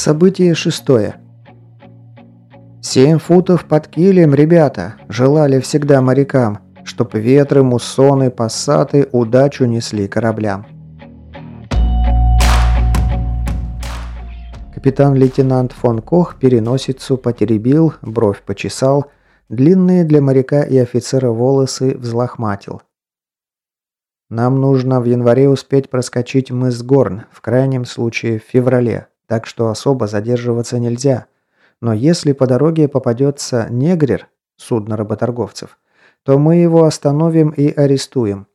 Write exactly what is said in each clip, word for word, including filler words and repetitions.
Событие шестое. Семь футов под килем, ребята, желали всегда морякам, чтоб ветры, муссоны, пассаты удачу несли кораблям. Капитан-лейтенант фон Кох переносицу потеребил, бровь почесал, длинные для моряка и офицера волосы взлохматил. Нам нужно в январе успеть проскочить мыс Горн, в крайнем случае в феврале, так что особо задерживаться нельзя. Но если по дороге попадется негрер, судно работорговцев, то мы его остановим и арестуем.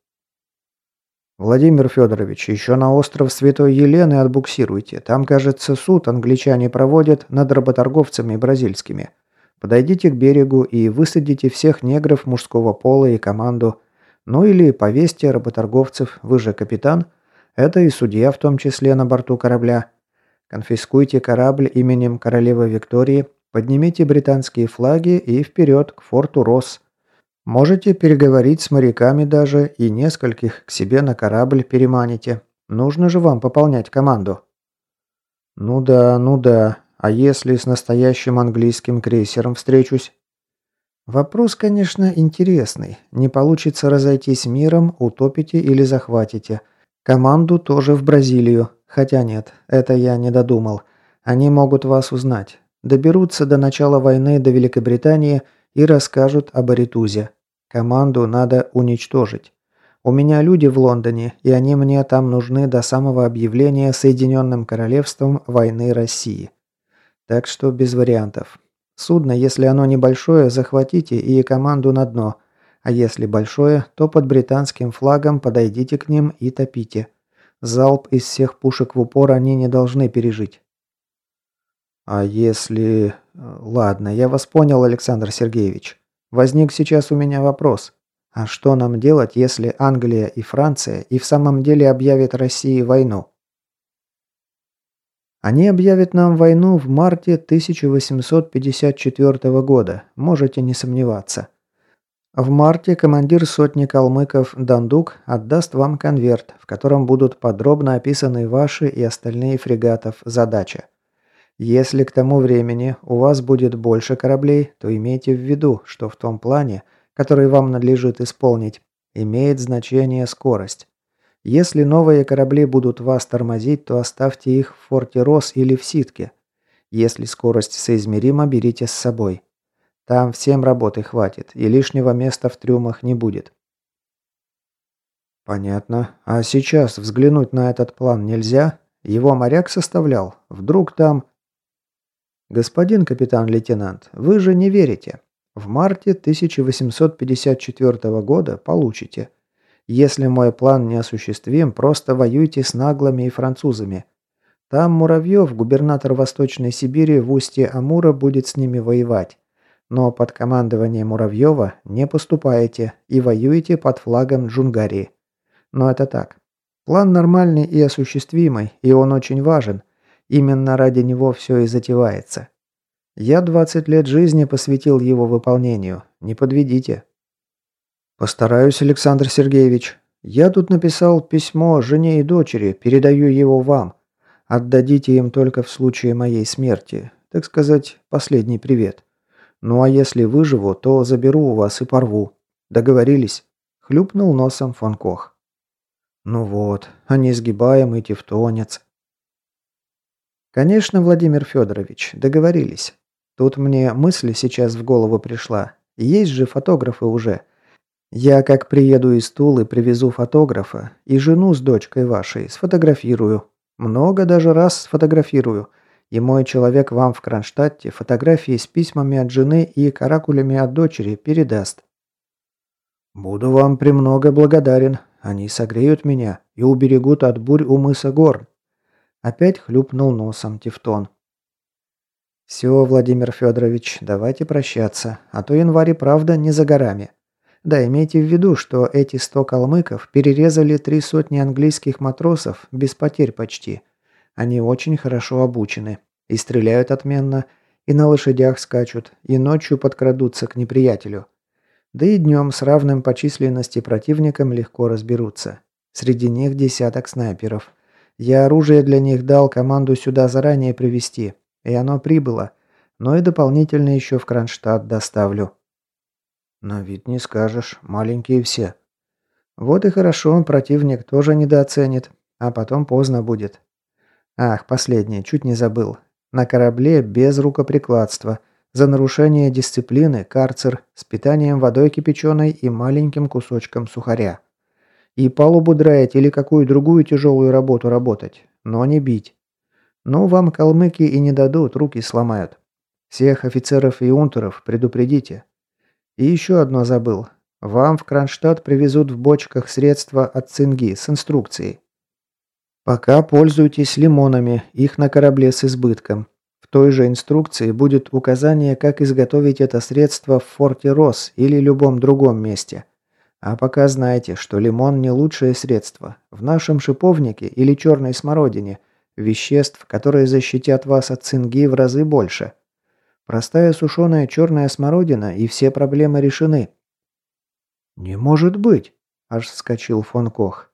Владимир Федорович, еще на остров Святой Елены отбуксируйте. Там, кажется, суд англичане проводят над работорговцами бразильскими. Подойдите к берегу и высадите всех негров мужского пола и команду. Ну или повесьте работорговцев, вы же капитан. Это и судья в том числе на борту корабля. Конфискуйте корабль именем королевы Виктории, поднимите британские флаги и вперед к форту Росс. Можете переговорить с моряками даже и нескольких к себе на корабль переманите. Нужно же вам пополнять команду. Ну да, ну да. А если с настоящим английским крейсером встречусь? Вопрос, конечно, интересный. Не получится разойтись миром, утопите или захватите. Команду тоже в Бразилию. Хотя нет, это я не додумал. Они могут вас узнать. Доберутся до начала войны до Великобритании и расскажут об Аритузе. Команду надо уничтожить. У меня люди в Лондоне, и они мне там нужны до самого объявления Соединенным Королевством войны России. Так что без вариантов. Судно, если оно небольшое, захватите и команду на дно. А если большое, то под британским флагом подойдите к ним и топите. Залп из всех пушек в упор они не должны пережить. А если... Ладно, я вас понял, Александр Сергеевич. Возник сейчас у меня вопрос. А что нам делать, если Англия и Франция и в самом деле объявят России войну? Они объявят нам войну в марте тысяча восемьсот пятьдесят четвёртого года, можете не сомневаться. В марте командир сотни калмыков Дандук отдаст вам конверт, в котором будут подробно описаны ваши и остальные фрегатов задача. Если к тому времени у вас будет больше кораблей, то имейте в виду, что в том плане, который вам надлежит исполнить, имеет значение скорость. Если новые корабли будут вас тормозить, то оставьте их в форте Росс или в Ситке. Если скорость соизмерима, берите с собой. Там всем работы хватит, и лишнего места в трюмах не будет. Понятно. А сейчас взглянуть на этот план нельзя? Его моряк составлял? Вдруг там... Господин капитан-лейтенант, вы же не верите. В марте тысяча восемьсот пятьдесят четвёртого года получите. Если мой план неосуществим, просто воюйте с наглыми и французами. Там Муравьев, губернатор Восточной Сибири, в устье Амура будет с ними воевать. Но под командованием Муравьева не поступаете и воюете под флагом Джунгарии. Но это так. План нормальный и осуществимый, и он очень важен. Именно ради него все и затевается. Я двадцать лет жизни посвятил его выполнению. Не подведите. Постараюсь, Александр Сергеевич. Я тут написал письмо жене и дочери, передаю его вам. Отдадите им только в случае моей смерти. Так сказать, последний привет. Ну а если выживу, то заберу у вас и порву. Договорились?» Хлюпнул носом фон Кох. «Ну вот, а несгибаемый тевтонец». «Конечно, Владимир Федорович, договорились. Тут мне мысль сейчас в голову пришла. Есть же фотографы уже. Я как приеду из Тулы, привезу фотографа и жену с дочкой вашей сфотографирую. Много даже раз сфотографирую. И мой человек вам в Кронштадте фотографии с письмами от жены и каракулями от дочери передаст. Буду вам премного благодарен. Они согреют меня и уберегут от бурь у мыса Горн. Опять хлюпнул носом Тевтон. Все, Владимир Федорович, давайте прощаться, а то январь и правда не за горами. Да, имейте в виду, что эти сто калмыков перерезали три сотни английских матросов без потерь почти. Они очень хорошо обучены. И стреляют отменно, и на лошадях скачут, и ночью подкрадутся к неприятелю. Да и днем с равным по численности противником легко разберутся. Среди них десяток снайперов. Я оружие для них дал команду сюда заранее привезти, и оно прибыло, но и дополнительно еще в Кронштадт доставлю». «На вид не скажешь, маленькие все». «Вот и хорошо, противник тоже недооценит, а потом поздно будет. Ах, последнее, чуть не забыл. На корабле без рукоприкладства. За нарушение дисциплины карцер с питанием водой кипяченой и маленьким кусочком сухаря. И палубу драить или какую другую тяжелую работу работать, но не бить. Ну, вам калмыки и не дадут, руки сломают. Всех офицеров и унтеров предупредите. И еще одно забыл. Вам в Кронштадт привезут в бочках средства от цинги с инструкцией. Пока пользуйтесь лимонами, их на корабле с избытком. В той же инструкции будет указание, как изготовить это средство в форте Росс или любом другом месте. А пока знайте, что лимон не лучшее средство. В нашем шиповнике или черной смородине веществ, которые защитят вас от цинги в разы больше. Простая сушеная черная смородина, и все проблемы решены». «Не может быть!» – аж вскочил фон Кох.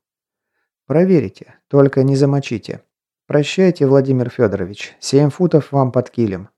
«Проверите, только не замочите. Прощайте, Владимир Федорович, семь футов вам под килем.